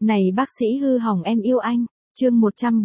Này bác sĩ hư hỏng em yêu anh. Chương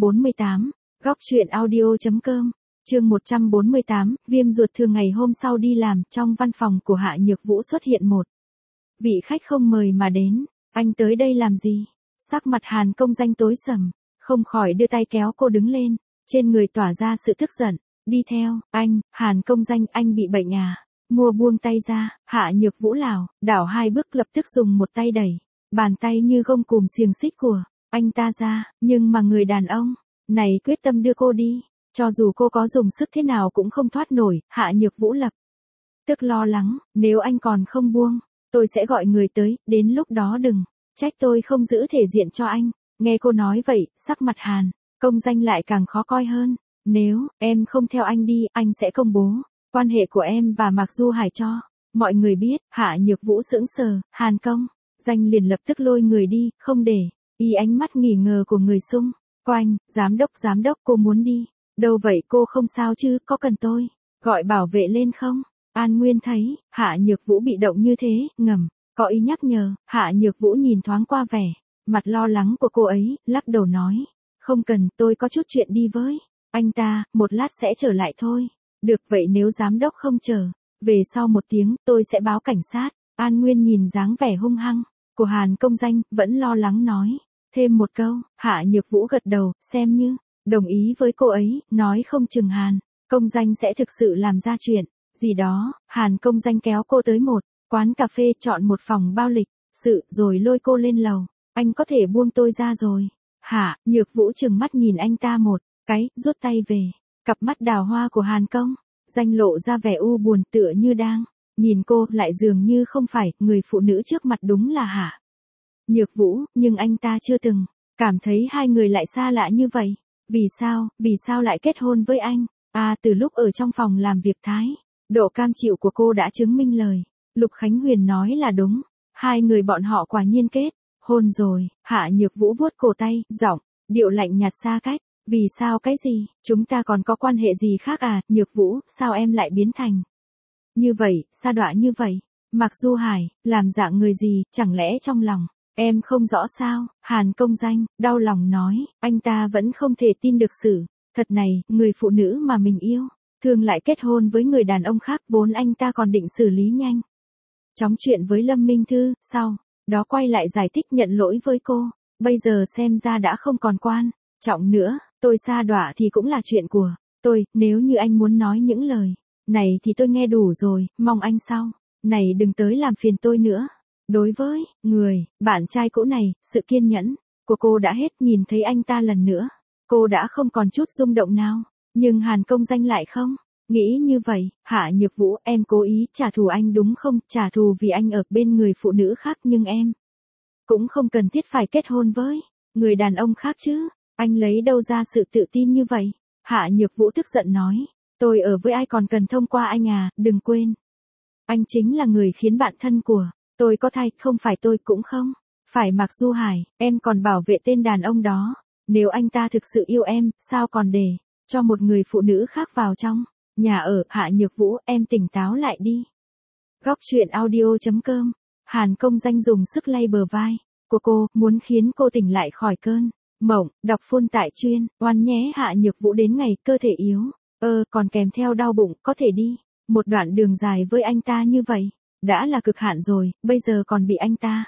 148. Góc truyện audio.com. Chương 148. Viêm ruột thường ngày hôm sau đi làm, trong văn phòng của Hạ Nhược Vũ xuất hiện một vị khách không mời mà đến. Anh tới đây làm gì? Sắc mặt Hàn Công Danh tối sầm, không khỏi đưa tay kéo cô đứng lên, trên người tỏa ra sự tức giận. Đi theo, anh, Hàn Công Danh, anh bị bệnh à? Mua buông tay ra, Hạ Nhược Vũ lảo đảo hai bước, lập tức dùng một tay đẩy bàn tay như gông cùm xiềng xích của anh ta ra, nhưng mà người đàn ông này quyết tâm đưa cô đi, cho dù cô có dùng sức thế nào cũng không thoát nổi. Hạ Nhược Vũ lập tức lo lắng, nếu anh còn không buông, tôi sẽ gọi người tới, đến lúc đó đừng trách tôi không giữ thể diện cho anh. Nghe cô nói vậy, sắc mặt Hàn Công Danh lại càng khó coi hơn. Nếu em không theo anh đi, anh sẽ công bố quan hệ của em và Mạc Du Hải cho mọi người biết. Hạ Nhược Vũ sững sờ, Hàn Công Danh liền lập tức lôi người đi, không để ý ánh mắt nghi ngờ của người xung quanh. Giám đốc, cô muốn đi đâu vậy? Cô không sao chứ, có cần tôi gọi bảo vệ lên không? An Nguyên thấy Hạ Nhược Vũ bị động như thế, ngầm có ý nhắc nhở. Hạ Nhược Vũ nhìn thoáng qua vẻ mặt lo lắng của cô ấy, lắc đầu nói, không cần, tôi có chút chuyện đi với anh ta, một lát sẽ trở lại thôi. Được vậy, nếu giám đốc không chờ về sau một tiếng, tôi sẽ báo cảnh sát. An Nguyên nhìn dáng vẻ hung hăng của Hàn Công Danh, vẫn lo lắng nói thêm một câu. Hạ Nhược Vũ gật đầu, xem như đồng ý với cô ấy, nói không chừng Hàn Công Danh sẽ thực sự làm ra chuyện gì đó. Hàn Công Danh kéo cô tới một quán cà phê, chọn một phòng bao lịch sự, rồi lôi cô lên lầu. Anh có thể buông tôi ra rồi. Hạ Nhược Vũ trừng mắt nhìn anh ta một cái, rút tay về. Cặp mắt đào hoa của Hàn Công Danh lộ ra vẻ u buồn, tựa như đang nhìn cô, lại dường như không phải người phụ nữ trước mặt. Đúng là Hạ Nhược Vũ, nhưng anh ta chưa từng cảm thấy hai người lại xa lạ như vậy. Vì sao lại kết hôn với anh? Từ lúc ở trong phòng làm việc, thái độ cam chịu của cô đã chứng minh lời Lục Khánh Huyền nói là đúng. Hai người bọn họ quả nhiên kết hôn rồi. Hạ Nhược Vũ vuốt cổ tay, giọng điệu lạnh nhạt xa cách. Vì sao? Cái gì? Chúng ta còn có quan hệ gì khác à? Nhược Vũ, sao em lại biến thành như vậy, sa đọa như vậy? Mạc Du Hải làm dạng người gì? Chẳng lẽ trong lòng em không rõ sao? Hàn Công Danh đau lòng nói, anh ta vẫn không thể tin được sự thật này, người phụ nữ mà mình yêu thương lại kết hôn với người đàn ông khác. Vốn anh ta còn định xử lý nhanh chóng chuyện với Lâm Minh Thư, sau đó quay lại giải thích nhận lỗi với cô. Bây giờ xem ra đã không còn quan trọng nữa. Tôi sa đọa thì cũng là chuyện của tôi, nếu như anh muốn nói những lời này thì tôi nghe đủ rồi, mong anh sau này đừng tới làm phiền tôi nữa. Đối với người bạn trai cũ này, sự kiên nhẫn của cô đã hết. Nhìn thấy anh ta lần nữa, cô đã không còn chút rung động nào. Nhưng Hàn Công Danh lại không nghĩ như vậy. Hạ Nhược Vũ, em cố ý trả thù anh đúng không? Trả thù vì anh ở bên người phụ nữ khác, nhưng em cũng không cần thiết phải kết hôn với người đàn ông khác chứ. Anh lấy đâu ra sự tự tin như vậy? Hạ Nhược Vũ tức giận nói, tôi ở với ai còn cần thông qua anh à? Đừng quên, anh chính là người khiến bạn thân của tôi có thai, không phải tôi, cũng không phải Mạc Du Hải. Em còn bảo vệ tên đàn ông đó. Nếu anh ta thực sự yêu em, sao còn để cho một người phụ nữ khác vào trong nhà ở? Hạ Nhược Vũ, em tỉnh táo lại đi. Góc truyện audio.com. Hàn Công Danh dùng sức lay bờ vai của cô, muốn khiến cô tỉnh lại khỏi cơn mộng. Đọc full tại chuyên oan nhé. Hạ Nhược Vũ đến ngày cơ thể yếu còn kèm theo đau bụng, có thể đi một đoạn đường dài với anh ta như vậy đã là cực hạn rồi, bây giờ còn bị anh ta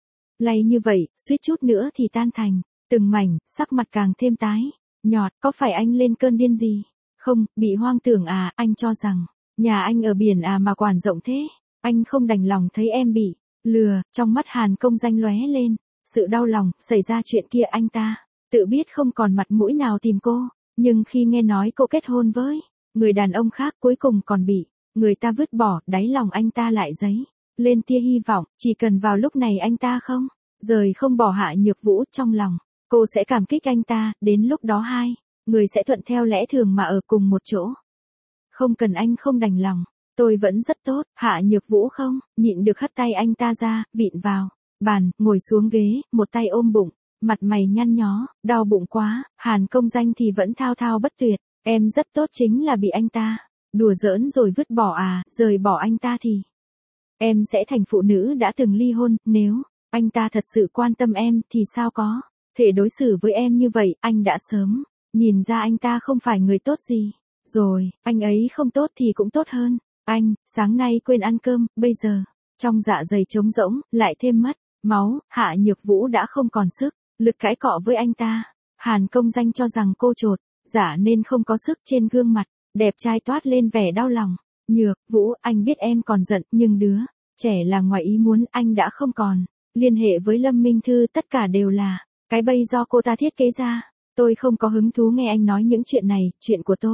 lay như vậy, suýt chút nữa thì tan thành từng mảnh. Sắc mặt càng thêm tái nhọt. Có phải anh lên cơn điên gì không? Bị hoang tưởng à? Anh cho rằng nhà anh ở biển à mà quản rộng thế? Anh không đành lòng thấy em bị lừa. Trong mắt Hàn Công Danh lóe lên sự đau lòng. Xảy ra chuyện kia, anh ta tự biết không còn mặt mũi nào tìm cô, nhưng khi nghe nói cô kết hôn với người đàn ông khác, cuối cùng còn bị người ta vứt bỏ, đáy lòng anh ta lại dấy lên tia hy vọng. Chỉ cần vào lúc này anh ta không rời không bỏ Hạ Nhược Vũ, trong lòng cô sẽ cảm kích anh ta. Đến lúc đó hai người sẽ thuận theo lẽ thường mà ở cùng một chỗ. Không cần anh không đành lòng, tôi vẫn rất tốt. Hạ Nhược Vũ không nhịn được hất tay anh ta ra, vịn vào bàn, ngồi xuống ghế, một tay ôm bụng, mặt mày nhăn nhó, đau bụng quá. Hàn Công Danh thì vẫn thao thao bất tuyệt, em rất tốt, chính là bị anh ta đùa giỡn rồi vứt bỏ à? Rời bỏ anh ta thì em sẽ thành phụ nữ đã từng ly hôn. Nếu Anh ta thật sự quan tâm em thì sao có thể đối xử với em như vậy, anh đã sớm nhìn ra anh ta không phải người tốt gì. Rồi, anh ấy không tốt thì cũng tốt hơn. Anh, sáng nay quên ăn cơm, bây giờ, trong dạ dày trống rỗng, lại thêm mất máu, Hạ Nhược Vũ đã không còn sức lực cãi cọ với anh ta. Hàn Công Danh cho rằng cô trột dạ nên không có sức, trên gương mặt đẹp trai toát lên vẻ đau lòng. Nhược Vũ, anh biết em còn giận, nhưng đứa trẻ là ngoài ý muốn, anh đã không còn liên hệ với Lâm Minh Thư, tất cả đều là cái bẫy do cô ta thiết kế ra. Tôi không có hứng thú nghe anh nói những chuyện này, chuyện của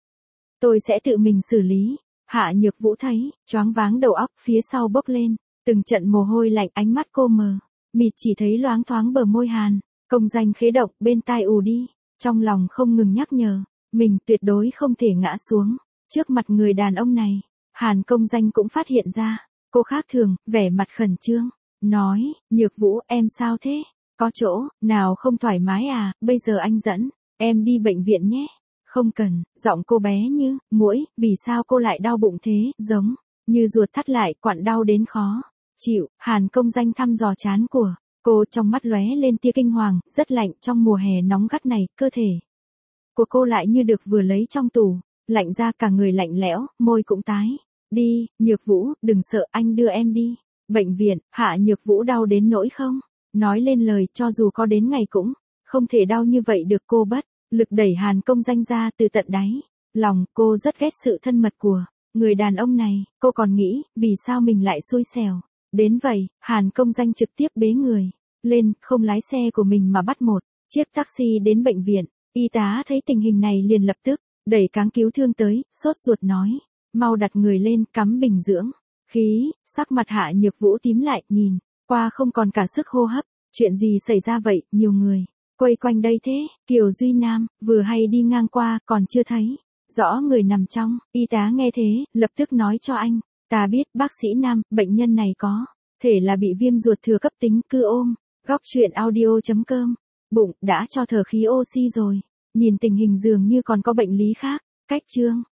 tôi sẽ tự mình xử lý. Hạ Nhược Vũ thấy choáng váng đầu óc, phía sau bốc lên từng trận mồ hôi lạnh, ánh mắt cô mờ mịt, chỉ thấy loáng thoáng bờ môi Hàn Công Danh khế động, bên tai ù đi, trong lòng không ngừng nhắc nhở mình tuyệt đối không thể ngã xuống trước mặt người đàn ông này. Hàn Công Danh cũng phát hiện ra cô khác thường, vẻ mặt khẩn trương, nói, Nhược Vũ, em sao thế? Có chỗ nào không thoải mái à? Bây giờ anh dẫn em đi bệnh viện nhé. Không cần, giọng cô bé như muỗi, vì sao cô lại đau bụng thế, giống như ruột thắt lại, quặn đau đến khó chịu. Hàn Công Danh thăm dò trán của cô, trong mắt lóe lên tia kinh hoàng, rất lạnh, trong mùa hè nóng gắt này, cơ thể của cô lại như được vừa lấy trong tủ lạnh ra, cả người lạnh lẽo, môi cũng tái đi. Nhược Vũ, đừng sợ, anh đưa em đi bệnh viện. Hạ Nhược Vũ đau đến nỗi không nói lên lời, cho dù có đến ngày cũng không thể đau như vậy được. Cô bất lực đẩy Hàn Công Danh ra, từ tận đáy lòng cô rất ghét sự thân mật của người đàn ông này. Cô còn nghĩ, vì sao mình lại xui xẻo đến vậy. Hàn Công Danh trực tiếp bế người lên, không lái xe của mình mà bắt một chiếc taxi đến bệnh viện. Y tá thấy tình hình này liền lập tức đẩy cáng cứu thương tới, sốt ruột nói, mau đặt người lên, cắm bình dưỡng khí. Sắc mặt Hạ Nhược Vũ tím lại, nhìn qua không còn cả sức hô hấp. Chuyện gì xảy ra vậy, nhiều người quây quanh đây thế? Kiều Duy Nam vừa hay đi ngang qua, còn chưa thấy rõ người nằm trong. Y tá nghe thế, lập tức nói cho anh ta biết, bác sĩ Nam, bệnh nhân này có thể là bị viêm ruột thừa cấp tính, cứ ôm. Góc truyện audio.com. Bụng đã cho thở khí oxy rồi, nhìn tình hình dường như còn có bệnh lý khác. Cách chương